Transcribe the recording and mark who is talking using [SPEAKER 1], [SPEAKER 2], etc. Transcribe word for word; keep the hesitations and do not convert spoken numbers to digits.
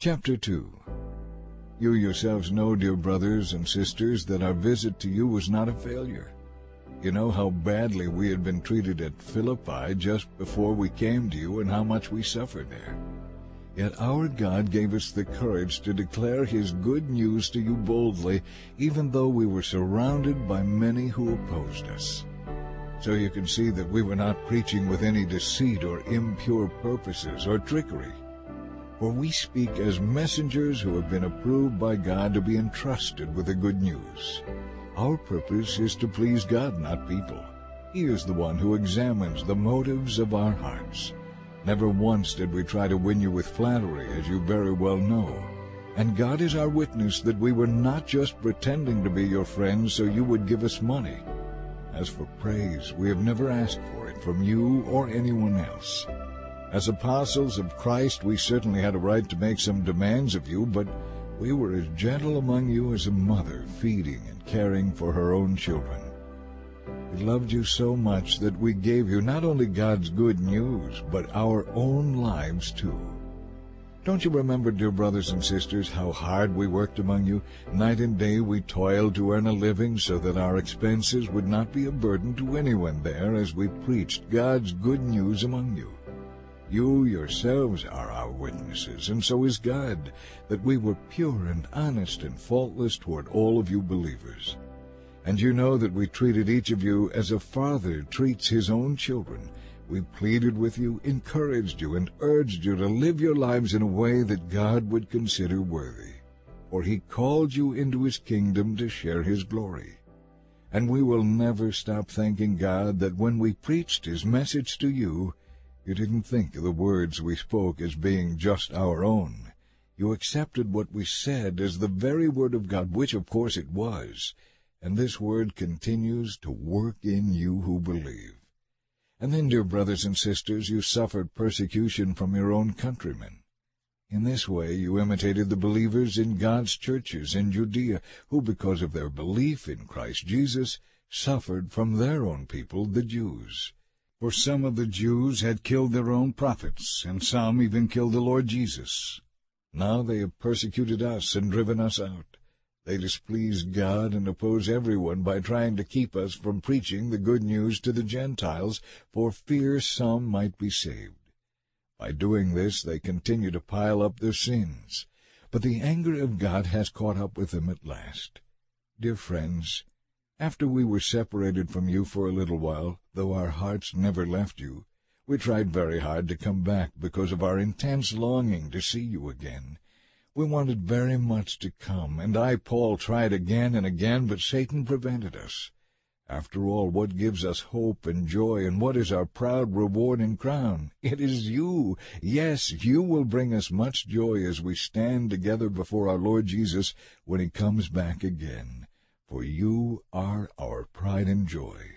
[SPEAKER 1] Chapter two. You yourselves know, dear brothers and sisters, that our visit to you was not a failure. You know how badly we had been treated at Philippi just before we came to you and how much we suffered there. Yet our God gave us the courage to declare His good news to you boldly, even though we were surrounded by many who opposed us. So you can see that we were not preaching with any deceit or impure purposes or trickery. For we speak as messengers who have been approved by God to be entrusted with the good news. Our purpose is to please God, not people. He is the one who examines the motives of our hearts. Never once did we try to win you with flattery, as you very well know. And God is our witness that we were not just pretending to be your friends so you would give us money. As for praise, we have never asked for it from you or anyone else. As apostles of Christ, we certainly had a right to make some demands of you, but we were as gentle among you as a mother feeding and caring for her own children. We loved you so much that we gave you not only God's good news, but our own lives too. Don't you remember, dear brothers and sisters, how hard we worked among you? Night and day we toiled to earn a living so that our expenses would not be a burden to anyone there as we preached God's good news among you. You yourselves are our witnesses, and so is God, that we were pure and honest and faultless toward all of you believers. And you know that we treated each of you as a father treats his own children. We pleaded with you, encouraged you, and urged you to live your lives in a way that God would consider worthy. For He called you into His kingdom to share His glory. And we will never stop thanking God that when we preached His message to you, you didn't think of the words we spoke as being just our own. You accepted what we said as the very word of God, which of course it was. And this word continues to work in you who believe. And then, dear brothers and sisters, you suffered persecution from your own countrymen. In this way you imitated the believers in God's churches in Judea, who, because of their belief in Christ Jesus, suffered from their own people, the Jews. For some of the Jews had killed their own prophets, and some even killed the Lord Jesus. Now they have persecuted us and driven us out. They displease God and oppose everyone by trying to keep us from preaching the good news to the Gentiles, for fear some might be saved. By doing this, they continue to pile up their sins. But the anger of God has caught up with them at last. Dear friends, after we were separated from you for a little while, though our hearts never left you, we tried very hard to come back because of our intense longing to see you again. We wanted very much to come, and I, Paul, tried again and again, but Satan prevented us. After all, what gives us hope and joy, and what is our proud reward and crown? It is you. Yes, you will bring us much joy as we stand together before our Lord Jesus when He comes back again. For you are our pride and joy.